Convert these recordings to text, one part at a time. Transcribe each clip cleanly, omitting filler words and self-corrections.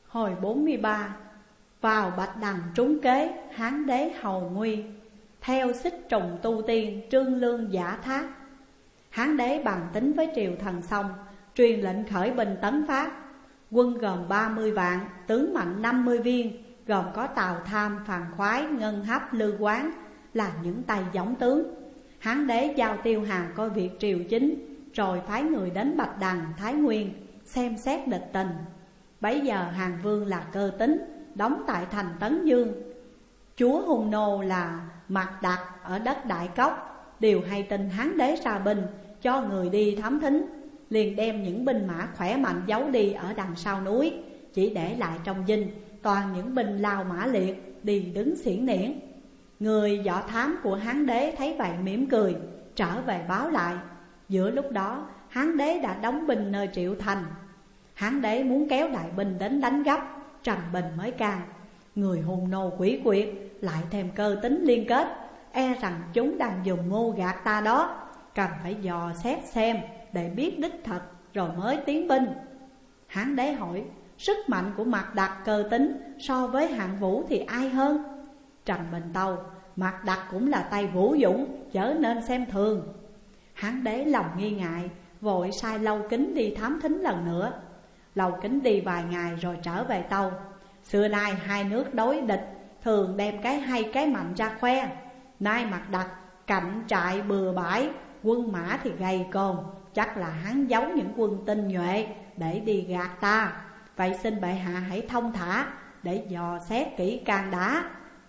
Hồi 43. Vào bạch đằng trúng kế, Hán đế hầu nguy. Theo xích trùng tu tiên, trương lương giả thác. Hán đế bàn tính với triều thần xong, truyền lệnh khởi binh tấn phát. Quân gồm 30 vạn, tướng mạnh 50 viên, gồm có Tào Tham, Phàn Khoái, Ngân Hấp, Lư Quán là những tay giống tướng. Hán đế giao Tiêu Hàn coi việc triều chính, rồi phái người đến Bạch Đằng, Thái Nguyên xem xét địch tình. Bấy giờ Hàn Vương là Cơ Tính, đóng tại thành Tấn Dương. Chúa Hung Nô là Mạc Đặc ở đất Đại Cốc đều hay tin Hán đế ra binh, cho người đi thám thính. Liền đem những binh mã khỏe mạnh giấu đi ở đằng sau núi, chỉ để lại trong dinh toàn những binh lao mã liệt đi đứng xiển niễn. Người dọ thám của Hán đế thấy vậy mỉm cười, trở về báo lại. Giữa lúc đó Hán đế đã đóng binh nơi Triệu Thành. Hán đế muốn kéo đại binh đến đánh gấp, Trần Bình mới can. Người hùng nô quỷ quyệt, lại thêm Cơ Tính liên kết, e rằng chúng đang dùng mưu gạt ta đó. Cần phải dò xét xem để biết đích thật rồi mới tiến binh. Hán đế hỏi, sức mạnh của Mạc Đặc, Cơ Tính so với Hạng Vũ thì ai hơn? Trần Bình tâu, Mạc Đặc cũng là tay vũ dũng, chớ nên xem thường. Hán đế lòng nghi ngại, vội sai Lâu Kính đi thám thính lần nữa. Lâu Kính đi vài ngày rồi trở về tâu, xưa nay hai nước đối địch thường đem cái hay cái mạnh ra khoe. Nay Mạc Đặc cạnh trại bừa bãi, quân mã thì gầy cồn, chắc là hắn giấu những quân tinh nhuệ để đi gạt ta. Vậy xin bệ hạ hãy thông thả để dò xét kỹ càng đã.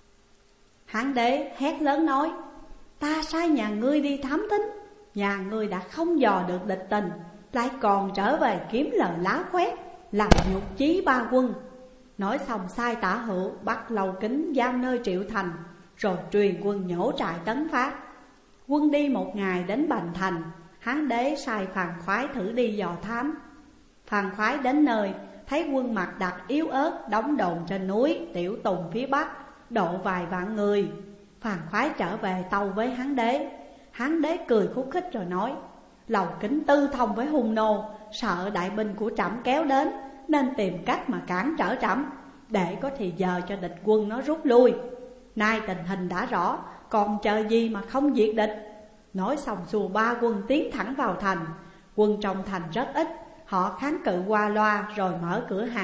Hán đế hét lớn nói, ta sai nhà ngươi đi thám thính, nhà ngươi đã không dò được địch tình, lại còn trở về kiếm lời lá khoét, làm nhục chí ba quân. Nói xong sai Tả Hữu bắt Lâu Kính giam nơi Triệu Thành, rồi truyền quân nhổ trại tấn phát. Quân đi một ngày đến Bành Thành, Hán đế sai Phàn Khoái thử đi dò thám. Phàn Khoái đến nơi, thấy quân Mạc Đặc yếu ớt đóng đồn trên núi Tiểu Tùng phía bắc, độ vài vạn người. Phàn Khoái trở về tâu với Hán đế. Hán đế cười khúc khích rồi nói, Lâu Kính tư thông với hung nô, sợ đại binh của trẫm kéo đến, nên tìm cách mà cản trở trẫm, để có thì giờ cho địch quân nó rút lui. Nay tình hình đã rõ, còn chờ gì mà không diệt địch. Nói xong xua ba quân tiến thẳng vào thành. Quân trong thành rất ít, họ kháng cự qua loa rồi mở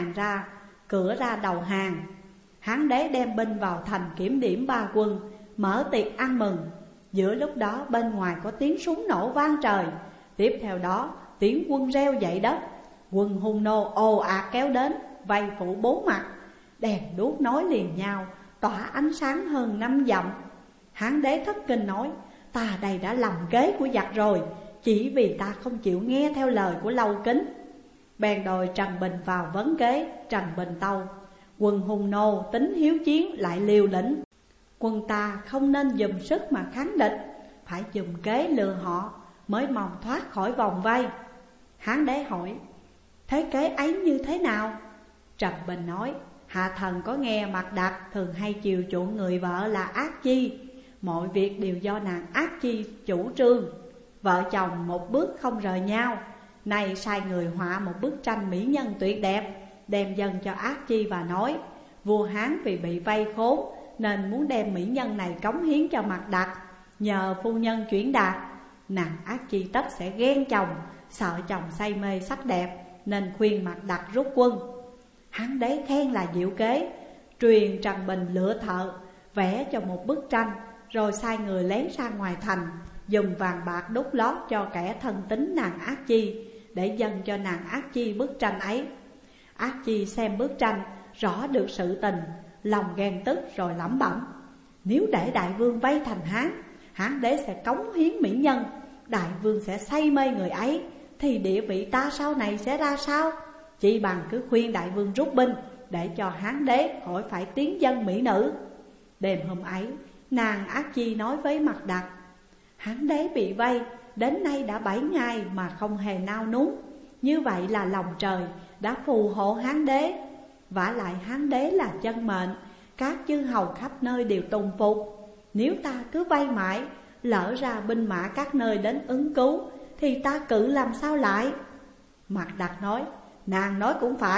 cửa ra đầu hàng. Hán đế đem binh vào thành kiểm điểm ba quân, mở tiệc ăn mừng. Giữa lúc đó bên ngoài có tiếng súng nổ vang trời, tiếp theo đó tiếng quân reo dậy đất. Quân hung nô ồ ạt kéo đến, vây phủ bốn mặt, đèn đuốc nối liền nhau, tỏa ánh sáng hơn 5 dặm. Hán đế thất kinh nói, ta đây đã lầm kế của giặc rồi, chỉ vì ta không chịu nghe theo lời của Lâu Kính. Bèn đòi Trần Bình vào vấn kế. Trần Bình tâu, quân hung nô tính hiếu chiến lại liều lĩnh, quân ta không nên dùng sức mà kháng địch, phải dùng kế lừa họ mới mong thoát khỏi vòng vây. Hán đế hỏi, thế kế ấy như thế nào? Trần Bình nói, hạ thần có nghe Mạc Đặc thường hay chiều chuộng người vợ là Ác Chi, mọi việc đều do nàng Ác Chi chủ trương. Vợ chồng một bước không rời nhau. Nay sai người họa một bức tranh mỹ nhân tuyệt đẹp, đem dâng cho Ác Chi và nói, vua Hán vì bị vây khốn nên muốn đem mỹ nhân này cống hiến cho Mạc Đặc, nhờ phu nhân chuyển đạt. Nàng Ác Chi tất sẽ ghen chồng, sợ chồng say mê sắc đẹp, nên khuyên Mạc Đặc rút quân. Hán đế khen là diệu kế, truyền Trần Bình lựa thợ vẽ cho một bức tranh, rồi sai người lén ra ngoài thành, dùng vàng bạc đúc lót cho kẻ thân tín nàng Ác Chi, để dâng cho nàng Ác Chi bức tranh ấy. Ác Chi xem bức tranh, rõ được sự tình, lòng ghen tức rồi lẩm bẩm, nếu để đại vương vây thành Hán, Hán đế sẽ cống hiến mỹ nhân, đại vương sẽ say mê người ấy, thì địa vị ta sau này sẽ ra sao? Chỉ bằng cứ khuyên đại vương rút binh, để cho Hán đế khỏi phải tiến dân mỹ nữ. Đêm hôm ấy, nàng Ác Chi nói với Mạc Đặc, Hán đế bị vây đến nay đã 7 ngày mà không hề nao núng, như vậy là lòng trời đã phù hộ Hán đế. Vả lại Hán đế là chân mệnh, các chư hầu khắp nơi đều tùng phục. Nếu ta cứ vây mãi, lỡ ra binh mã các nơi đến ứng cứu, thì ta cự làm sao lại? Mạc Đặc nói, nàng nói cũng phải,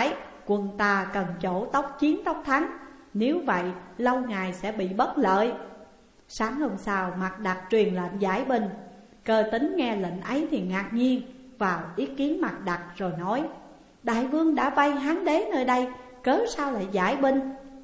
quân ta cần chỗ tốc chiến tốc thắng, nếu vậy lâu ngày sẽ bị bất lợi. Sáng hôm sau Mạc Đặc truyền lệnh giải binh. Cơ Tính nghe lệnh ấy thì ngạc nhiên, vào ý kiến Mạc Đặc rồi nói: đại vương đã vây Hán đế nơi đây, cớ sao lại giải binh?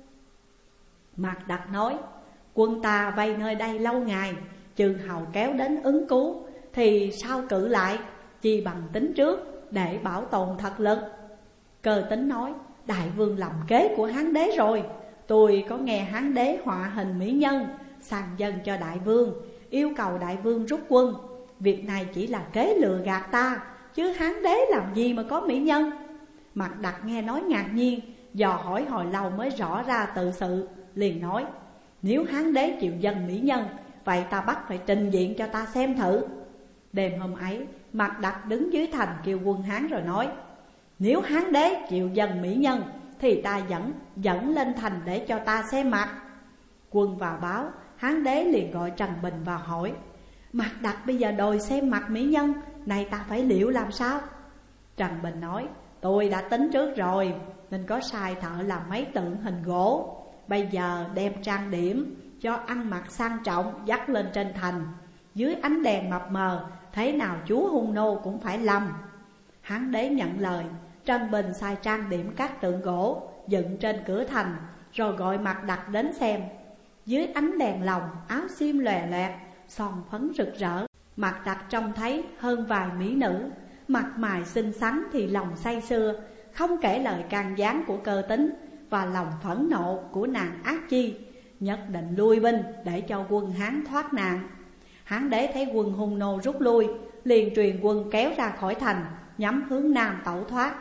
Mạc Đặc nói: quân ta vây nơi đây lâu ngày, chư hầu kéo đến ứng cứu, thì sao cự lại, chi bằng tính trước để bảo tồn thật lực. Cơ Tính nói: đại vương lầm kế của Hán đế rồi. Tôi có nghe Hán đế họa hình mỹ nhân sàn dân cho đại vương, yêu cầu đại vương rút quân. Việc này chỉ là kế lừa gạt ta, chứ Hán đế làm gì mà có mỹ nhân. Mạc Đặc nghe nói ngạc nhiên, dò hỏi hồi lâu mới rõ ra tự sự, liền nói: nếu Hán đế chịu dâng mỹ nhân, vậy ta bắt phải trình diện cho ta xem thử. Đêm hôm ấy, Mạc Đặc đứng dưới thành kêu quân Hán rồi nói: nếu Hán đế chịu dâng mỹ nhân, thì ta dẫn lên thành để cho ta xem mặt. Quân vào báo, Hán đế liền gọi Trần Bình vào hỏi: Mạc Đặc bây giờ đòi xem mặt mỹ nhân, này ta phải liệu làm sao? Trần Bình nói: tôi đã tính trước rồi, nên có sai thợ làm mấy tượng hình gỗ. Bây giờ đem trang điểm, cho ăn mặc sang trọng, dắt lên trên thành. Dưới ánh đèn mập mờ, thế nào chúa hung nô cũng phải lầm. Hán đế nhận lời. Trần Bình sai trang điểm các tượng gỗ dựng trên cửa thành, rồi gọi Mạc Đặc đến xem. Dưới ánh đèn lồng, áo xiêm lòe loẹt, son phấn rực rỡ, Mạc Đặc trông thấy hơn vài mỹ nữ. Mặt mày xinh xắn thì lòng say sưa, không kể lời can gián của Cơ Tính và lòng phẫn nộ của nàng Ác Chi, nhất định lui binh để cho quân Hán thoát nạn. Hán đế thấy quân hung nô rút lui, liền truyền quân kéo ra khỏi thành, nhắm hướng nam tẩu thoát.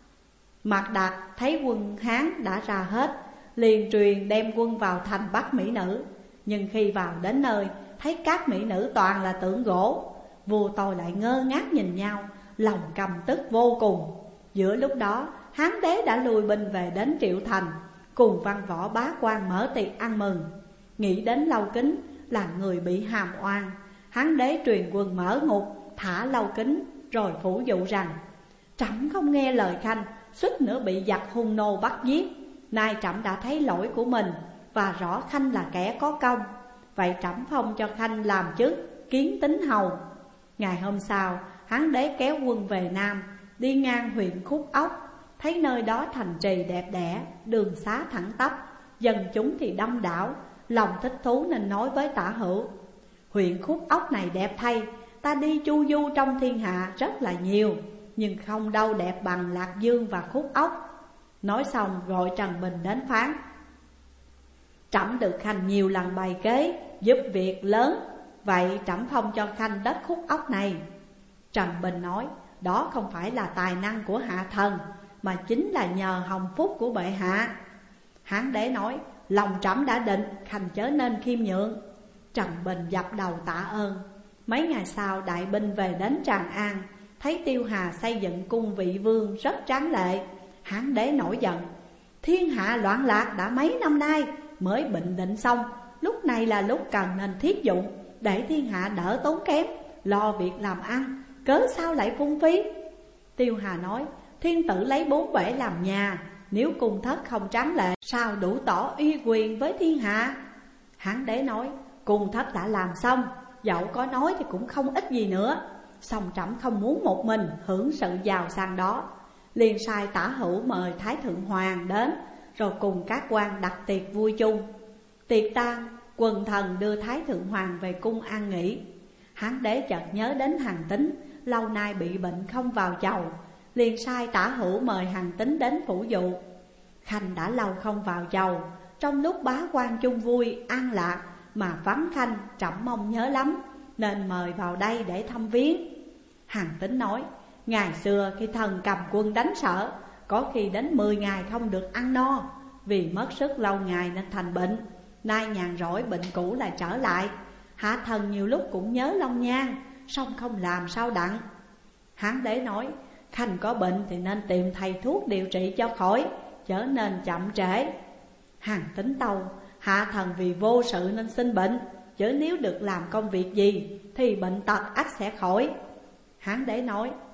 Mạc Đặc thấy quân Hán đã ra hết, liền truyền đem quân vào thành bắt mỹ nữ. Nhưng khi vào đến nơi, thấy các mỹ nữ toàn là tượng gỗ. Vua tôi lại ngơ ngác nhìn nhau, lòng căm tức vô cùng. Giữa lúc đó, Hán đế đã lùi binh về đến Triệu Thành, cùng văn võ bá quan mở tiệc ăn mừng. Nghĩ đến Lâu Kính là người bị hàm oan, Hán đế truyền quân mở ngục, thả Lâu Kính, rồi phủ dụ rằng: trẫm không nghe lời khanh, suýt nữa bị giặc hung nô bắt giết. Nay trẫm đã thấy lỗi của mình, và rõ khanh là kẻ có công. Vậy trẫm phong cho khanh làm chức Kiến Tính hầu. Ngày hôm sau, Hán đế kéo quân về Nam, đi ngang huyện Khúc Ốc. Thấy nơi đó thành trì đẹp đẽ, đường xá thẳng tắp, dân chúng thì đông đảo. Lòng thích thú nên nói với Tả Hữu: huyện Khúc Ốc này đẹp thay, ta đi chu du trong thiên hạ rất là nhiều, nhưng không đâu đẹp bằng Lạc Dương và Khúc Ốc. Nói xong gọi Trần Bình đến phán: trẫm được khanh nhiều lần bày kế, giúp việc lớn, vậy trẫm phong cho khanh đất Khúc Ốc này. Trần Bình nói: đó không phải là tài năng của hạ thần, mà chính là nhờ hồng phúc của bệ hạ. Hán đế nói: lòng trẫm đã định, khanh chớ nên khiêm nhượng. Trần Bình dập đầu tạ ơn. Mấy ngày sau đại binh về đến Tràng An, thấy Tiêu Hà xây dựng cung vị vương rất tráng lệ. Hán đế nổi giận: thiên hạ loạn lạc đã mấy năm nay mới bình định xong, lúc này là lúc cần nên thiết dụng, để thiên hạ đỡ tốn kém, lo việc làm ăn, cớ sao lại phung phí? Tiêu Hà nói: thiên tử lấy 4 bể làm nhà, nếu cung thất không tráng lệ, sao đủ tỏ uy quyền với thiên hạ? Hán đế nói: cung thất đã làm xong, dẫu có nói thì cũng không ích gì nữa. Song trẫm không muốn một mình hưởng sự giàu sang đó. Liền sai Tả Hữu mời Thái Thượng Hoàng đến, rồi cùng các quan đặt tiệc vui chung. Tiệc tan, quần thần đưa Thái Thượng Hoàng về cung an nghỉ. Hán đế chợt nhớ đến Hàn Tín, lâu nay bị bệnh không vào chầu, liền sai Tả Hữu mời Hàn Tín đến phủ dụ. Khanh đã lâu không vào chầu, trong lúc bá quan chung vui an lạc mà vắng khanh, trẫm mong nhớ lắm, nên mời vào đây để thăm viếng. Hàn Tín nói: ngày xưa khi thần cầm quân đánh Sở, có khi đến 10 ngày không được ăn no, vì mất sức lâu ngày nên thành bệnh. Nay nhàn rỗi bệnh cũ lại trở lại, hạ thần nhiều lúc cũng nhớ Long Nhan, song không làm sao đặng. Hán đế nói: khanh có bệnh thì nên tìm thầy thuốc điều trị cho khỏi, chớ nên chậm trễ. Hàn Tín tâu: hạ thần vì vô sự nên sinh bệnh, chứ nếu được làm công việc gì thì bệnh tật ắt sẽ khỏi. Hán đế nói: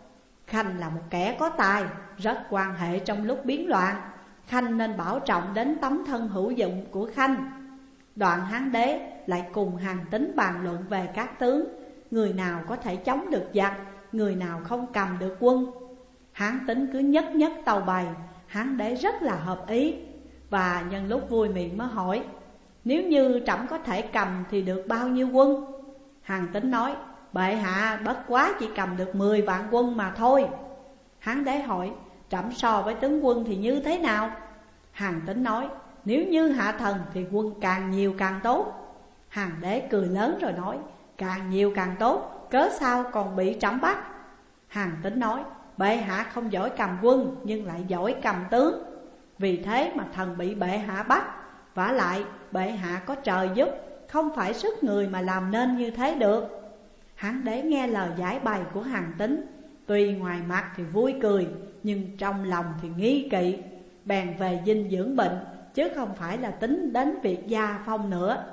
Khanh là một kẻ có tài, rất quan hệ trong lúc biến loạn. Khanh nên bảo trọng đến tấm thân hữu dụng của Khanh. Đoạn Hán Đế lại cùng Hàn Tín bàn luận về các tướng, người nào có thể chống được giặc, người nào không cầm được quân. Hán Tín cứ nhất nhất tâu bày, Hán Đế rất là hợp ý. Và nhân lúc vui miệng mới hỏi, nếu như trẫm có thể cầm thì được bao nhiêu quân? Hàn Tín nói, bệ hạ bất quá chỉ cầm được 10 vạn quân mà thôi. Hán Đế hỏi, trẫm so với tướng quân thì như thế nào? Hàn Tín nói, nếu như hạ thần thì quân càng nhiều càng tốt. Hàn Đế cười lớn rồi nói, càng nhiều càng tốt, cớ sao còn bị trẫm bắt? Hàn Tín nói, bệ hạ không giỏi cầm quân nhưng lại giỏi cầm tướng, vì thế mà thần bị bệ hạ bắt. Vả lại bệ hạ có trời giúp, không phải sức người mà làm nên như thế được. Hán Đế nghe lời giải bày của Hàn Tín, tuy ngoài mặt thì vui cười nhưng trong lòng thì nghi kỵ, bèn về dinh dưỡng bệnh, chứ không phải là tính đến việc gia phong nữa.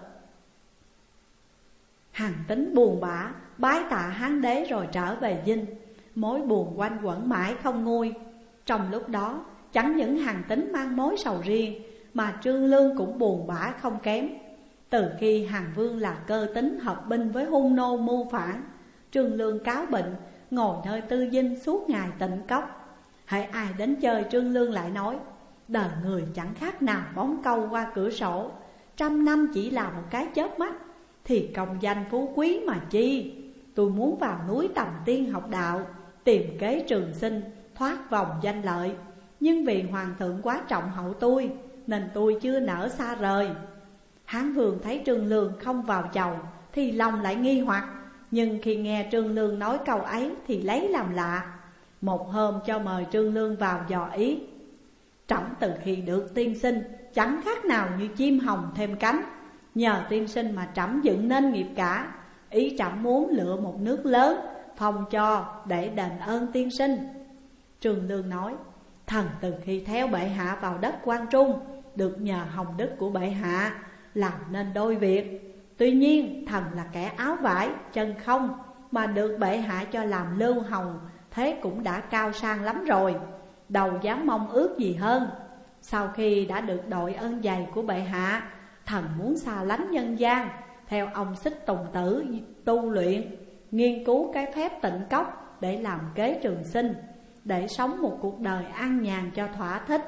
Hàn Tín buồn bã bái tạ Hán Đế rồi trở về dinh. Mối buồn quanh quẩn mãi không nguôi. Trong lúc đó chẳng những Hàn Tín mang mối sầu riêng, mà Trương Lương cũng buồn bã không kém. Từ khi Hàn Vương là Cơ Tính hợp binh với hung nô mưu phản, Trương Lương cáo bệnh, ngồi nơi tư dinh suốt ngày tịnh cốc. Hễ ai đến chơi, Trương Lương lại nói, đời người chẳng khác nào bóng câu qua cửa sổ, 100 năm chỉ là một cái chớp mắt, thì công danh phú quý mà chi. Tôi muốn vào núi Tầm Tiên học đạo, tìm kế trường sinh, thoát vòng danh lợi. Nhưng vì hoàng thượng quá trọng hậu tôi, nên tôi chưa nỡ xa rời. Hán Vương thấy Trương Lương không vào chầu thì lòng lại nghi hoặc, nhưng khi nghe Trương Lương nói câu ấy thì lấy làm lạ. Một hôm cho mời Trương Lương vào dò ý. Trẫm từ khi được tiên sinh chẳng khác nào như chim hồng thêm cánh, nhờ tiên sinh mà trẫm dựng nên nghiệp cả. Ý trẫm muốn lựa một nước lớn phong cho để đền ơn tiên sinh. Trương Lương nói, thần từ khi theo bệ hạ vào đất Quan Trung, được nhờ hồng đức của bệ hạ làm nên đôi việc. Tuy nhiên thần là kẻ áo vải chân không, mà được bệ hạ cho làm lưu hầu, thế cũng đã cao sang lắm rồi, đâu dám mong ước gì hơn. Sau khi đã được đội ơn dày của bệ hạ, thần muốn xa lánh nhân gian, theo ông Xích Tùng Tử tu luyện, nghiên cứu cái phép tịnh cốc để làm kế trường sinh, để sống một cuộc đời an nhàn cho thỏa thích.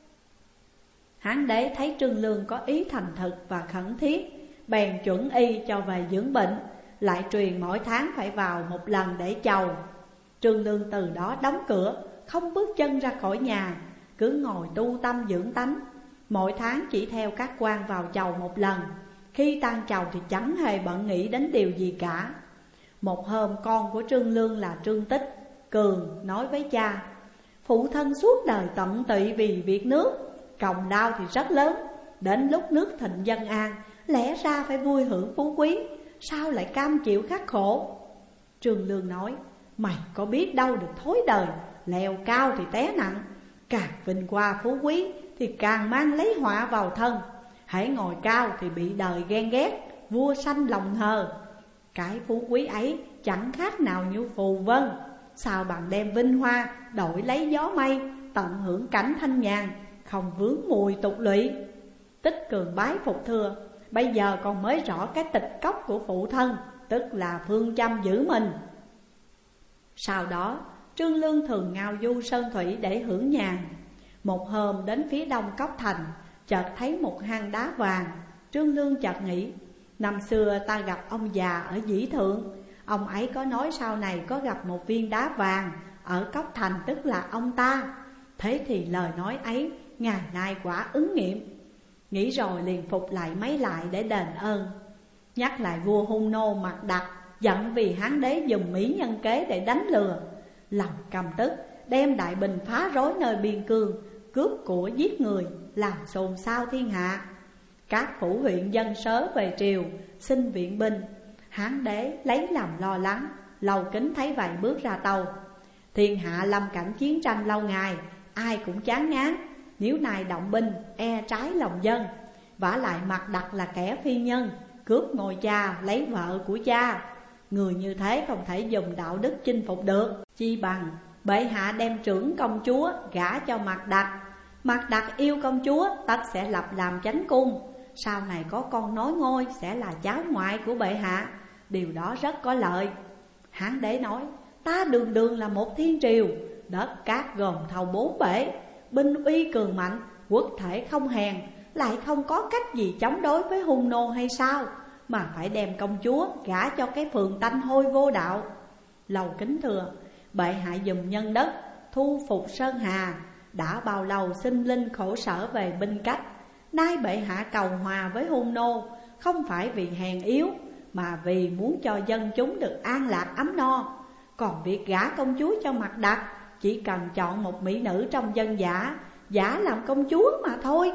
Hán Đế thấy Trương Lương có ý thành thực và khẩn thiết, bèn chuẩn y cho về dưỡng bệnh, lại truyền mỗi tháng phải vào một lần để chầu. Trương Lương từ đó đóng cửa, không bước chân ra khỏi nhà, cứ ngồi tu tâm dưỡng tánh. Mỗi tháng chỉ theo các quan vào chầu một lần, khi tan chầu thì chẳng hề bận nghĩ đến điều gì cả. Một hôm con của Trương Lương là Trương Tích Cường nói với cha, phụ thân suốt đời tận tụy vì việc nước, công đau thì rất lớn, đến lúc nước thịnh dân an, lẽ ra phải vui hưởng phú quý, sao lại cam chịu khắc khổ? Trương Lương nói, mày có biết đâu được thói đời, leo cao thì té nặng, càng vinh qua phú quý thì càng mang lấy họa vào thân. Hãy ngồi cao thì bị đời ghen ghét, vua sanh lòng hờ. Cái phú quý ấy chẳng khác nào như phù vân, sao bằng đem vinh hoa đổi lấy gió mây, tận hưởng cảnh thanh nhàn, không vướng mùi tục lụy. Tích Cường bái phục thưa, bây giờ con mới rõ cái tịch cốc của phụ thân, tức là phương châm giữ mình. Sau đó Trương Lương thường ngao du sơn thủy để hưởng nhàn. Một hôm đến phía đông cốc thành, chợt thấy một hang đá vàng. Trương Lương chợt nghĩ, năm xưa ta gặp ông già ở Dĩ Thượng, ông ấy có nói sau này có gặp một viên đá vàng ở cốc thành, tức là ông ta. Thế thì lời nói ấy ngày nay quả ứng nghiệm. Nghĩ rồi liền phục lại mấy lại để đền ơn. Nhắc lại vua hung nô Mạc Đặc giận vì Hán Đế dùng mỹ nhân kế để đánh lừa, lòng căm tức đem đại binh phá rối nơi biên cương, cướp của giết người, làm xôn xao thiên hạ. Các phủ huyện dân sớ về triều xin viện binh. Hán Đế lấy làm lo lắng, Lầu Kính thấy vậy bước ra tâu, thiên hạ lâm cảnh chiến tranh lâu ngày, ai cũng chán ngán, nếu nay động binh e trái lòng dân. Vả lại Mạc Đặc là kẻ phi nhân, cướp ngôi cha lấy vợ của cha, người như thế không thể dùng đạo đức chinh phục được. Chi bằng bệ hạ đem trưởng công chúa gả cho Mạc Đặc. Mạc Đặc yêu công chúa, tất sẽ lập làm chánh cung. Sau này có con nối ngôi sẽ là cháu ngoại của bệ hạ, điều đó rất có lợi. Hán đế nói, ta đường đường là một thiên triều, đất cát gồm thầu bốn bể, binh uy cường mạnh, quốc thể không hèn, lại không có cách gì chống đối với hung nô hay sao, mà phải đem công chúa gả cho cái phường tanh hôi vô đạo. Lầu kính thưa, bệ hạ dùm nhân đất, thu phục Sơn Hà, đã bao lâu sinh linh khổ sở về binh cách. Nay bệ hạ cầu hòa với hung nô, không phải vì hèn yếu, mà vì muốn cho dân chúng được an lạc ấm no. Còn việc gả công chúa cho Mạc Đặc, chỉ cần chọn một mỹ nữ trong dân giả làm công chúa mà thôi.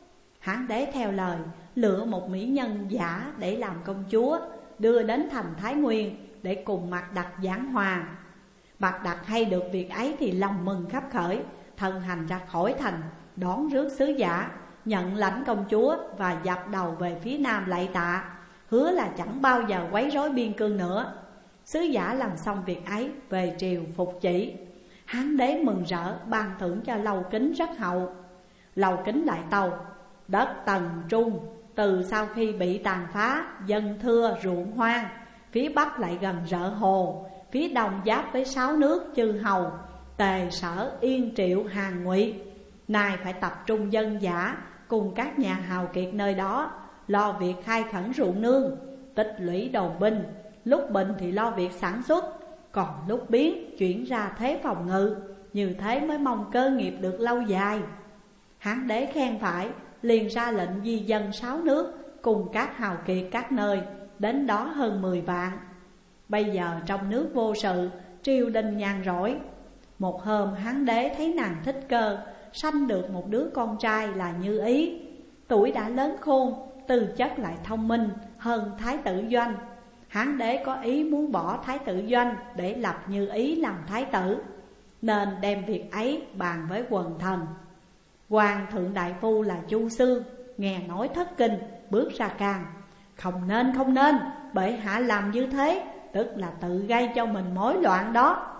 Hán đế theo lời, lựa một mỹ nhân giả để làm công chúa, đưa đến thành Thái Nguyên để cùng Mạc Đặc giảng hòa. Mạc Đặc hay được việc ấy thì lòng mừng khắp khởi, thân hành ra khỏi thành, đón rước sứ giả, nhận lãnh công chúa và dập đầu về phía nam lạy tạ, hứa là chẳng bao giờ quấy rối biên cương nữa. Sứ giả làm xong việc ấy về triều phục chỉ. Hán đế mừng rỡ ban thưởng cho Lầu Kính rất hậu. Lầu Kính lại tâu, đất Tần Trung từ sau khi bị tàn phá, dân thưa ruộng hoang, phía bắc lại gần rợ hồ, phía đông giáp với 6 nước chư hầu, Tề, Sở, Yên, Triệu, Hàn, Ngụy. Nay phải tập trung dân dã cùng các nhà hào kiệt nơi đó, lo việc khai khẩn ruộng nương, tích lũy đồn binh. Lúc bình thì lo việc sản xuất, còn lúc biến chuyển ra thế phòng ngự, như thế mới mong cơ nghiệp được lâu dài. Hán đế khen phải, liền ra lệnh di dân 6 nước cùng các hào kiệt các nơi, đến đó hơn 10 vạn. Bây giờ trong nước vô sự, triều đình nhàn rỗi. Một hôm Hán đế thấy nàng Thích Cơ sanh được một đứa con trai là Như Ý. Tuổi đã lớn khôn, tư chất lại thông minh hơn Thái tử Doanh. Hán đế có ý muốn bỏ Thái tử Doanh để lập Như Ý làm thái tử, nên đem việc ấy bàn với quần thần. Hoàng thượng đại phu là Chu Xương nghe nói thất kinh, bước ra can. Không nên, bệ hạ làm như thế tức là tự gây cho mình mối loạn đó.